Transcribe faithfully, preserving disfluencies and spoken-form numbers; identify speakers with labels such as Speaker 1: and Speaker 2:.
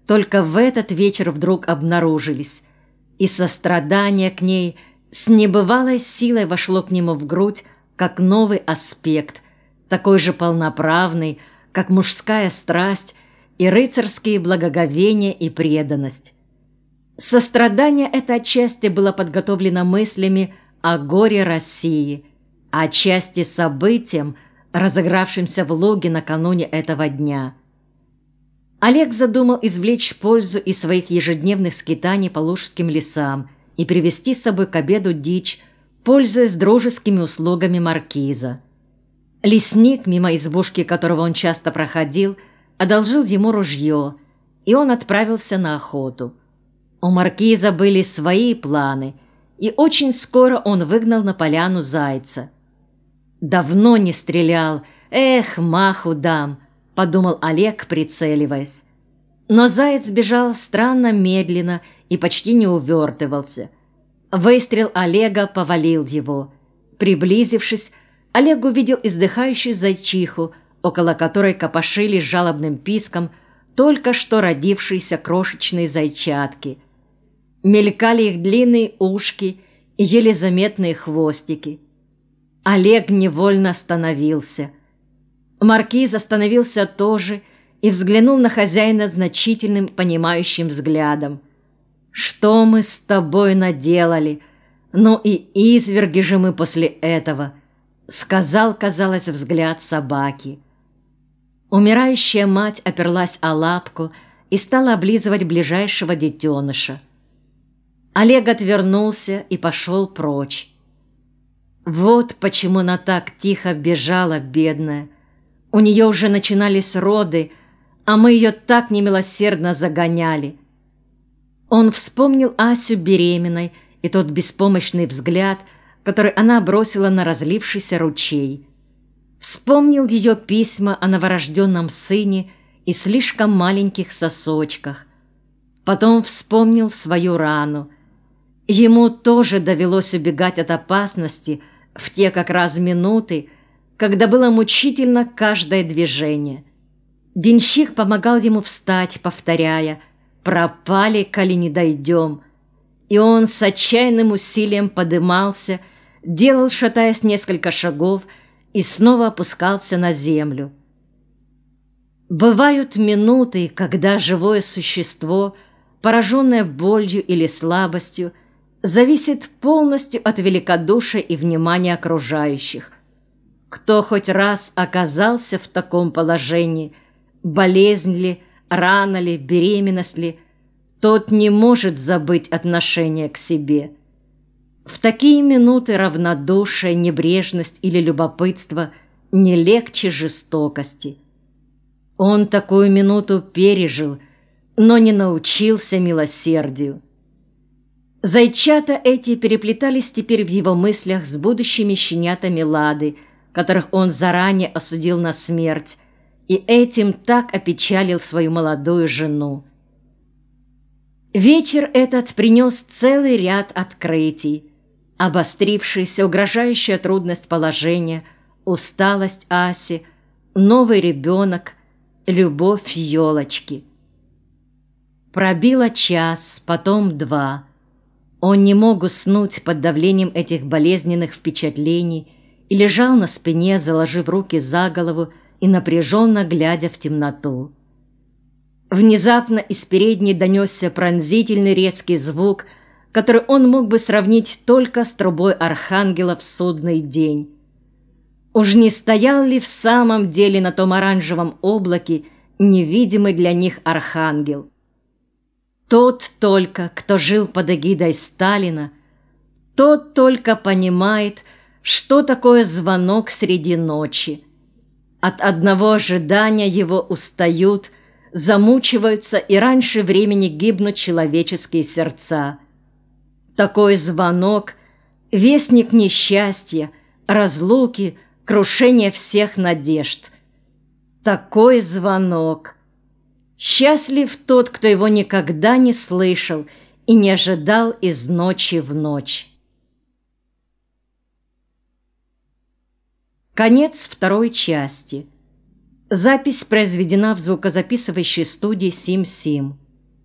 Speaker 1: только в этот вечер вдруг обнаружились, и сострадание к ней с небывалой силой вошло к нему в грудь, как новый аспект, такой же полноправный, как мужская страсть и рыцарские благоговения и преданность. Сострадание это отчасти было подготовлено мыслями о горе России, а отчасти событием, разыгравшимся в Луге накануне этого дня. Олег задумал извлечь пользу из своих ежедневных скитаний по лужским лесам и привезти с собой к обеду дичь, пользуясь дружескими услугами маркиза. Лесник, мимо избушки которого он часто проходил, одолжил ему ружье, и он отправился на охоту. У маркиза были свои планы, и очень скоро он выгнал на поляну зайца. «Давно не стрелял, эх, маху дам», — подумал Олег, прицеливаясь. Но заяц бежал странно медленно и почти не увертывался. Выстрел Олега повалил его. Приблизившись, Олег увидел издыхающую зайчиху, около которой копошились жалобным писком только что родившиеся крошечные зайчатки. Мелькали их длинные ушки и еле заметные хвостики. Олег невольно остановился. Маркиз остановился тоже и взглянул на хозяина значительным, понимающим взглядом. «Что мы с тобой наделали? Ну и изверги же мы после этого», — сказал, казалось, взгляд собаки. Умирающая мать оперлась о лапку и стала облизывать ближайшего детеныша. Олег отвернулся и пошел прочь. Вот почему она так тихо бежала, бедная. У нее уже начинались роды, а мы ее так немилосердно загоняли. Он вспомнил Асю беременной и тот беспомощный взгляд, который она бросила на разлившийся ручей. Вспомнил ее письма о новорожденном сыне и слишком маленьких сосочках. Потом вспомнил свою рану. Ему тоже довелось убегать от опасности в те как раз минуты, когда было мучительно каждое движение. Денщик помогал ему встать, повторяя: «Пропали, коли не дойдем». И он с отчаянным усилием подымался, делал, шатаясь, несколько шагов и снова опускался на землю. Бывают минуты, когда живое существо, пораженное болью или слабостью, зависит полностью от великодушия и внимания окружающих. Кто хоть раз оказался в таком положении, болезнь ли, рана ли, беременность ли, тот не может забыть отношение к себе. В такие минуты равнодушие, небрежность или любопытство не легче жестокости. Он такую минуту пережил, но не научился милосердию. Зайчата эти переплетались теперь в его мыслях с будущими щенятами Лады, которых он заранее осудил на смерть, и этим так опечалил свою молодую жену. Вечер этот принес целый ряд открытий. Обострившаяся, угрожающая трудность положения, усталость Аси, новый ребенок, любовь елочки. Пробило час, потом два. Он не мог уснуть под давлением этих болезненных впечатлений и лежал на спине, заложив руки за голову и напряженно глядя в темноту. Внезапно из передней донесся пронзительный резкий звук, который он мог бы сравнить только с трубой архангела в судный день. Уж не стоял ли в самом деле на том оранжевом облаке невидимый для них архангел? Тот только, кто жил под эгидой Сталина, тот только понимает, что такое звонок среди ночи. От одного ожидания его устают, замучиваются и раньше времени гибнут человеческие сердца. Такой звонок — вестник несчастья, разлуки, крушения всех надежд. Такой звонок. Счастлив тот, кто его никогда не слышал и не ожидал из ночи в ночь. Конец второй части. Запись произведена в звукозаписывающей студии Сим-Сим.